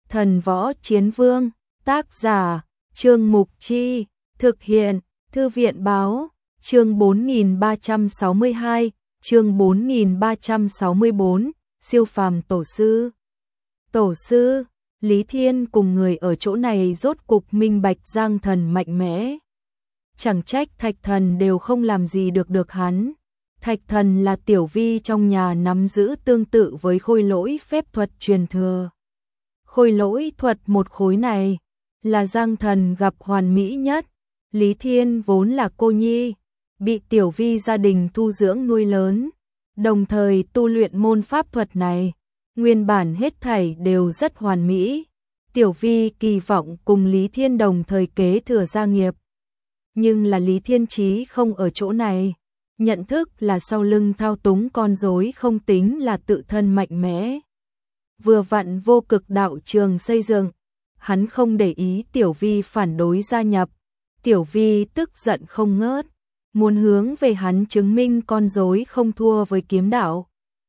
Thần Võ Chiến Vương, tác giả, Trương Mục Chi, thực hiện, Thư viện Báo, chương 4362, chương 4364, siêu phàm tổ sư. Tổ sư, Lý Thiên cùng người ở chỗ này rốt cục minh bạch Giang Thần mạnh mẽ. Chẳng trách Thạch Thần đều không làm gì được hắn. Thạch Thần là tiểu vi trong nhà nắm giữ tương tự với khôi lỗi phép thuật truyền thừa. Khôi lỗi thuật một khối này là Giang Thần gặp hoàn mỹ nhất. Lý Thiên vốn là cô nhi, bị tiểu vi gia đình thu dưỡng nuôi lớn, đồng thời tu luyện môn pháp thuật này, nguyên bản hết thảy đều rất hoàn mỹ. Tiểu vi kỳ vọng cùng Lý Thiên đồng thời kế thừa gia nghiệp. Nhưng là Lý Thiên chí không ở chỗ này, nhận thức là sau lưng thao túng con rối không tính là tự thân mạnh mẽ. Vừa vặn vô cực đạo trường xây dựng, hắn không để ý tiểu vi phản đối gia nhập. Tiểu vi tức giận không ngớt, muốn hướng về hắn chứng minh con rối không thua với kiếm đạo,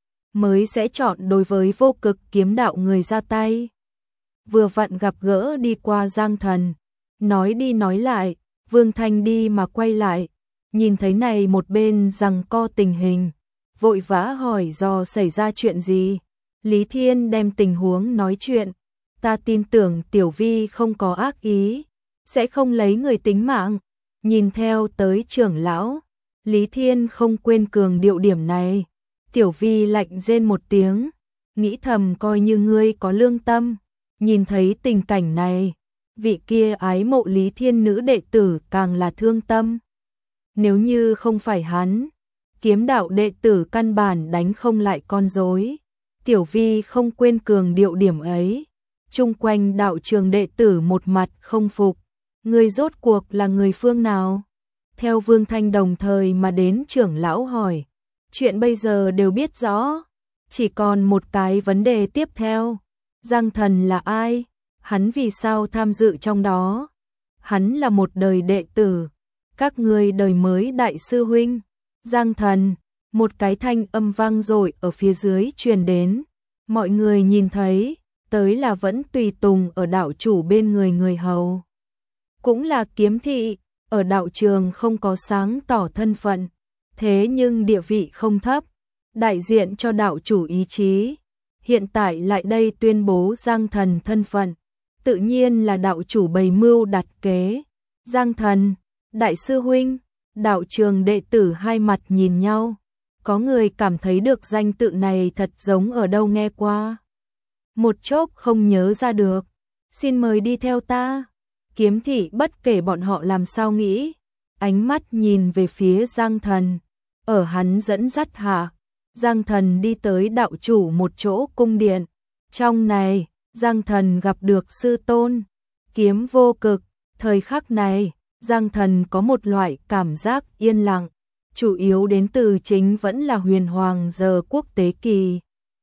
mới sẽ chọn đối với vô cực kiếm đạo người ra tay. Vừa vặn gặp gỡ đi qua Giang Thần, nói đi nói lại, Vương Thanh đi mà quay lại, nhìn thấy này một bên giằng co tình hình, vội vã hỏi do xảy ra chuyện gì. Lý Thiên đem tình huống nói chuyện, ta tin tưởng tiểu vi không có ác ý, sẽ không lấy người tính mạng. Nhìn theo tới trưởng lão, Lý Thiên không quên cường điệu điểm này. Tiểu vi lạnh rên một tiếng, nghĩ thầm coi như ngươi có lương tâm. Nhìn thấy tình cảnh này, vị kia ái mộ Lý Thiên nữ đệ tử càng là thương tâm. Nếu như không phải hắn, kiếm đạo đệ tử căn bản đánh không lại con rối. Tiểu vi không quên cường điệu điểm ấy. Chung quanh đạo trường đệ tử một mặt không phục. Người rốt cuộc là người phương nào? Theo Vương Thanh đồng thời mà đến trưởng lão hỏi. Chuyện bây giờ đều biết rõ. Chỉ còn một cái vấn đề tiếp theo. Giang Thần là ai? Hắn vì sao tham dự trong đó? Hắn là một đời đệ tử. Các ngươi đời mới đại sư huynh. Giang Thần, một cái thanh âm vang dội ở phía dưới truyền đến. Mọi người nhìn thấy, tới là vẫn tùy tùng ở đạo chủ bên người người hầu. Cũng là kiếm thị, ở đạo trường không có sáng tỏ thân phận, thế nhưng địa vị không thấp, đại diện cho đạo chủ ý chí. Hiện tại lại đây tuyên bố Giang Thần thân phận, tự nhiên là đạo chủ bày mưu đặt kế. Giang Thần, đại sư huynh, đạo trường đệ tử hai mặt nhìn nhau, có người cảm thấy được danh tự này thật giống ở đâu nghe qua. Một chốc không nhớ ra được, xin mời đi theo ta. Kiếm thị bất kể bọn họ làm sao nghĩ, ánh mắt nhìn về phía Giang Thần, ở hắn dẫn dắt hạ, Giang Thần đi tới đạo chủ một chỗ cung điện. Trong này, Giang Thần gặp được sư tôn, Kiếm Vô Cực. Thời khắc này, Giang Thần có một loại cảm giác yên lặng, chủ yếu đến từ chính vẫn là huyền hoàng giờ quốc tế kỳ.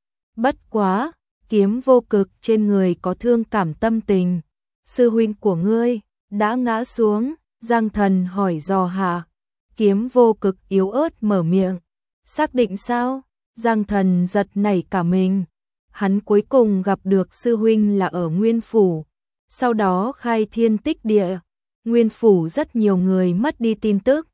Bất quá, Kiếm Vô Cực trên người có thương cảm tâm tình. Sư huynh của ngươi đã ngã xuống. Giang Thần hỏi dò hạ. Kiếm Vô Cực yếu ớt mở miệng. Xác định sao? Giang Thần giật nảy cả mình. Hắn cuối cùng gặp được sư huynh là ở Nguyên Phủ, sau đó khai thiên tích địa. Nguyên Phủ rất nhiều người mất đi tin tức.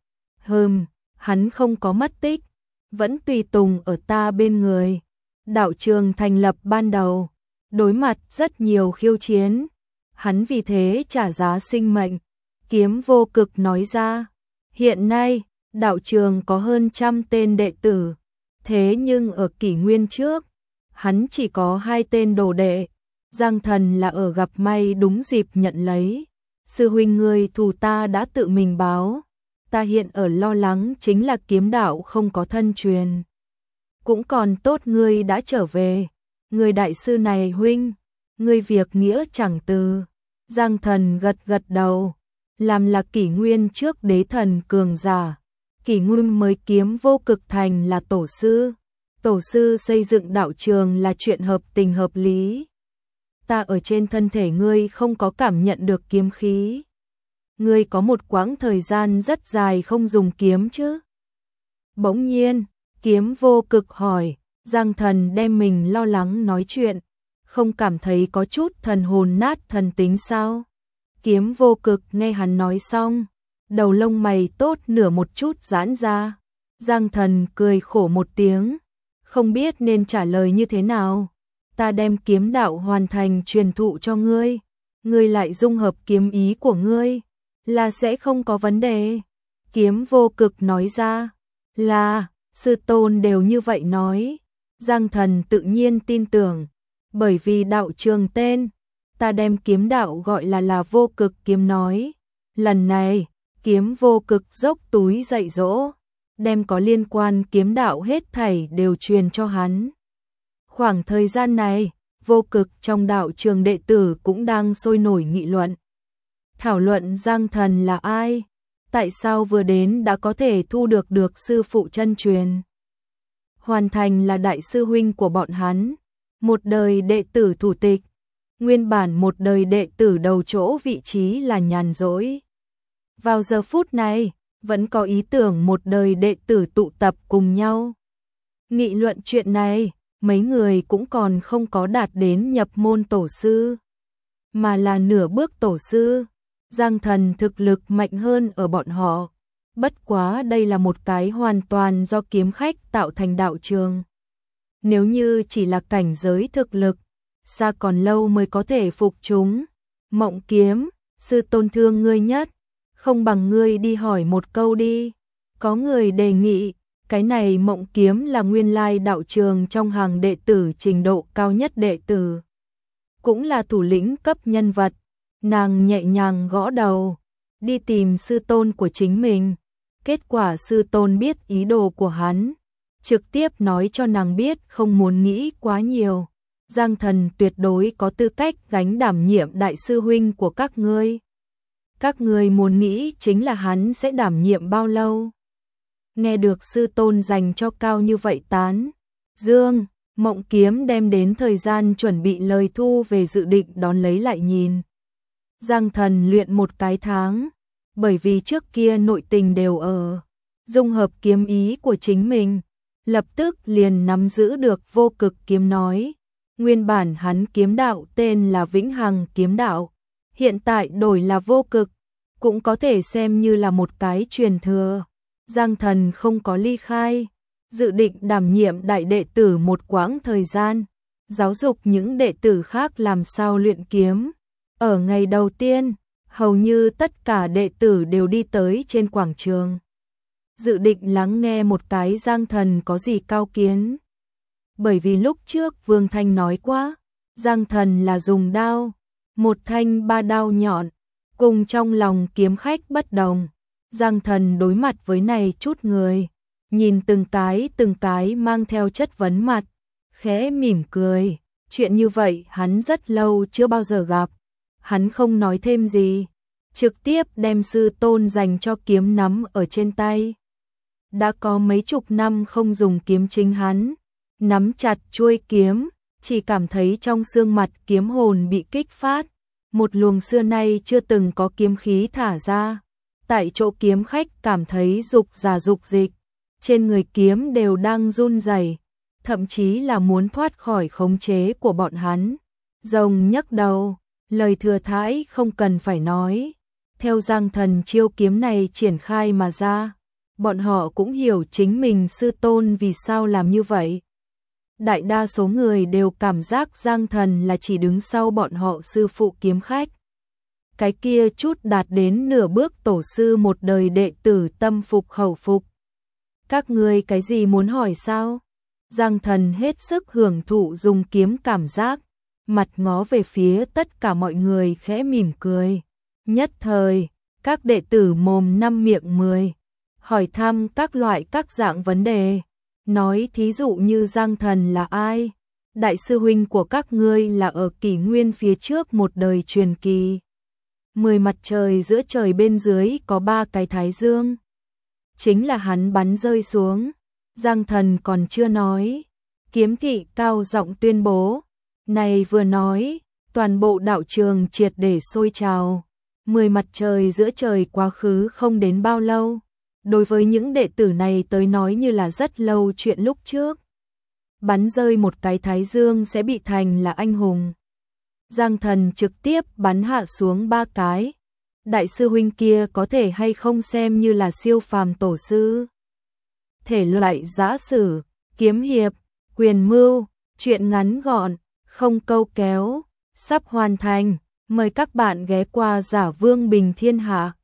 Hắn không có mất tích, vẫn tùy tùng ở ta bên người. Đạo trường thành lập ban đầu, đối mặt rất nhiều khiêu chiến, hắn vì thế trả giá sinh mệnh. Kiếm Vô Cực nói ra, hiện nay, đạo trường có hơn 100 tên đệ tử, thế nhưng ở kỷ nguyên trước, hắn chỉ có 2 tên đồ đệ. Giang Thần là ở gặp may đúng dịp nhận lấy. Sư huynh ngươi thù ta đã tự mình báo, ta hiện ở lo lắng chính là kiếm đạo không có thân truyền. Cũng còn tốt ngươi đã trở về, người đại sư này huynh, ngươi việc nghĩa chẳng từ. Giang Thần gật gật đầu, làm là kỷ nguyên trước đế thần cường giả, kỷ nguyên mới Kiếm Vô Cực thành là tổ sư. Tổ sư xây dựng đạo trường là chuyện hợp tình hợp lý. Ta ở trên thân thể ngươi không có cảm nhận được kiếm khí. Ngươi có một quãng thời gian rất dài không dùng kiếm chứ? Bỗng nhiên, Kiếm Vô Cực hỏi. Giang Thần đem mình lo lắng nói chuyện. không cảm thấy có chút thần hồn nát thần tính sao? Kiếm Vô Cực nghe hắn nói xong, đầu lông mày tốt nửa một chút giãn ra. Giang Thần cười khổ một tiếng, không biết nên trả lời như thế nào. Ta đem kiếm đạo hoàn thành truyền thụ cho ngươi, ngươi lại dung hợp kiếm ý của ngươi, là sẽ không có vấn đề. Kiếm Vô Cực nói ra, là, sư tôn đều như vậy nói. Giang Thần tự nhiên tin tưởng, bởi vì đạo trường tên, ta đem kiếm đạo gọi là Vô Cực kiếm nói. Lần này, Kiếm Vô Cực dốc túi dạy dỗ, đem có liên quan kiếm đạo hết thảy đều truyền cho hắn. Khoảng thời gian này, Vô Cực trong đạo trường đệ tử cũng đang sôi nổi nghị luận. Thảo luận Giang Thần là ai? Tại sao vừa đến đã có thể thu được sư phụ chân truyền? Hoàn thành là đại sư huynh của bọn hắn, một đời đệ tử thủ tịch. Nguyên bản một đời đệ tử đầu chỗ vị trí là nhàn rỗi. Vào giờ phút này, vẫn có ý tưởng một đời đệ tử tụ tập cùng nhau. Nghị luận chuyện này, mấy người cũng còn không có đạt đến nhập môn tổ sư, mà là nửa bước tổ sư. Giang Thần thực lực mạnh hơn ở bọn họ. Bất quá đây là một cái hoàn toàn do kiếm khách tạo thành đạo trường. Nếu như chỉ là cảnh giới thực lực, xa còn lâu mới có thể phục chúng. Mộng Kiếm, sư tôn thương ngươi nhất, không bằng ngươi đi hỏi một câu đi. Có người đề nghị, cái này Mộng Kiếm là nguyên lai đạo trường trong hàng đệ tử trình độ cao nhất đệ tử, cũng là thủ lĩnh cấp nhân vật. Nàng nhẹ nhàng gõ đầu, đi tìm sư tôn của chính mình. Kết quả sư tôn biết ý đồ của hắn, trực tiếp nói cho nàng biết không muốn nghĩ quá nhiều. Giang Thần tuyệt đối có tư cách gánh đảm nhiệm đại sư huynh của các ngươi. Các ngươi muốn nghĩ chính là hắn sẽ đảm nhiệm bao lâu. Nghe được sư tôn dành cho cao như vậy tán dương, Mộng Kiếm đem đến thời gian chuẩn bị lời thu về dự định đón lấy lại nhìn. Giang Thần luyện một cái tháng, bởi vì trước kia nội tình đều ở dung hợp kiếm ý của chính mình, lập tức liền nắm giữ được Vô Cực kiếm nói. Nguyên bản hắn kiếm đạo tên là Vĩnh Hằng kiếm đạo, hiện tại đổi là Vô Cực, cũng có thể xem như là một cái truyền thừa. Giang Thần không có ly khai, dự định đảm nhiệm đại đệ tử một quãng thời gian, giáo dục những đệ tử khác làm sao luyện kiếm. Ở ngày đầu tiên, hầu như tất cả đệ tử đều đi tới trên quảng trường, dự định lắng nghe một cái Giang Thần có gì cao kiến. Bởi vì lúc trước Vương Thanh nói quá, Giang Thần là dùng đao, một thanh ba đao nhọn, cùng trong lòng kiếm khách bất đồng. Giang Thần đối mặt với này chút người, nhìn từng cái mang theo chất vấn mặt, khẽ mỉm cười. Chuyện như vậy hắn rất lâu chưa bao giờ gặp. Hắn không nói thêm gì, trực tiếp đem sư tôn dành cho kiếm nắm ở trên tay. Đã có mấy chục năm không dùng kiếm chính hắn, nắm chặt chuôi kiếm, chỉ cảm thấy trong xương mặt kiếm hồn bị kích phát, một luồng xưa nay chưa từng có kiếm khí thả ra. Tại chỗ kiếm khách cảm thấy dục giả dục dịch, trên người kiếm đều đang run rẩy, thậm chí là muốn thoát khỏi khống chế của bọn hắn. Rồng nhấc đầu, lời thừa thãi không cần phải nói. Theo Giang Thần chiêu kiếm này triển khai mà ra, bọn họ cũng hiểu chính mình sư tôn vì sao làm như vậy. Đại đa số người đều cảm giác Giang Thần là chỉ đứng sau bọn họ sư phụ kiếm khách. Cái kia chút đạt đến nửa bước tổ sư một đời đệ tử tâm phục khẩu phục. Các ngươi cái gì muốn hỏi sao? Giang Thần hết sức hưởng thụ dùng kiếm cảm giác, mặt ngó về phía tất cả mọi người khẽ mỉm cười. Nhất thời, các đệ tử mồm năm miệng 10, hỏi thăm các loại các dạng vấn đề. Nói thí dụ như Giang Thần là ai? Đại sư huynh của các ngươi là ở kỷ nguyên phía trước một đời truyền kỳ. 10 mặt trời giữa trời bên dưới có 3 cái thái dương. Chính là hắn bắn rơi xuống. Giang Thần còn chưa nói. Kiếm Thị cao giọng tuyên bố. Này vừa nói, toàn bộ đạo trường triệt để sôi trào. 10 mặt trời giữa trời quá khứ không đến bao lâu. Đối với những đệ tử này tới nói như là rất lâu chuyện lúc trước. bắn rơi một cái thái dương sẽ bị thành là anh hùng. Giang Thần trực tiếp bắn hạ xuống 3 cái. Đại sư huynh kia có thể hay không xem như là siêu phàm tổ sư? Thể loại giã sử, kiếm hiệp, quyền mưu, truyện ngắn gọn, không câu kéo, sắp hoàn thành. Mời các bạn ghé qua Giả Vương Bình Thiên Hạ.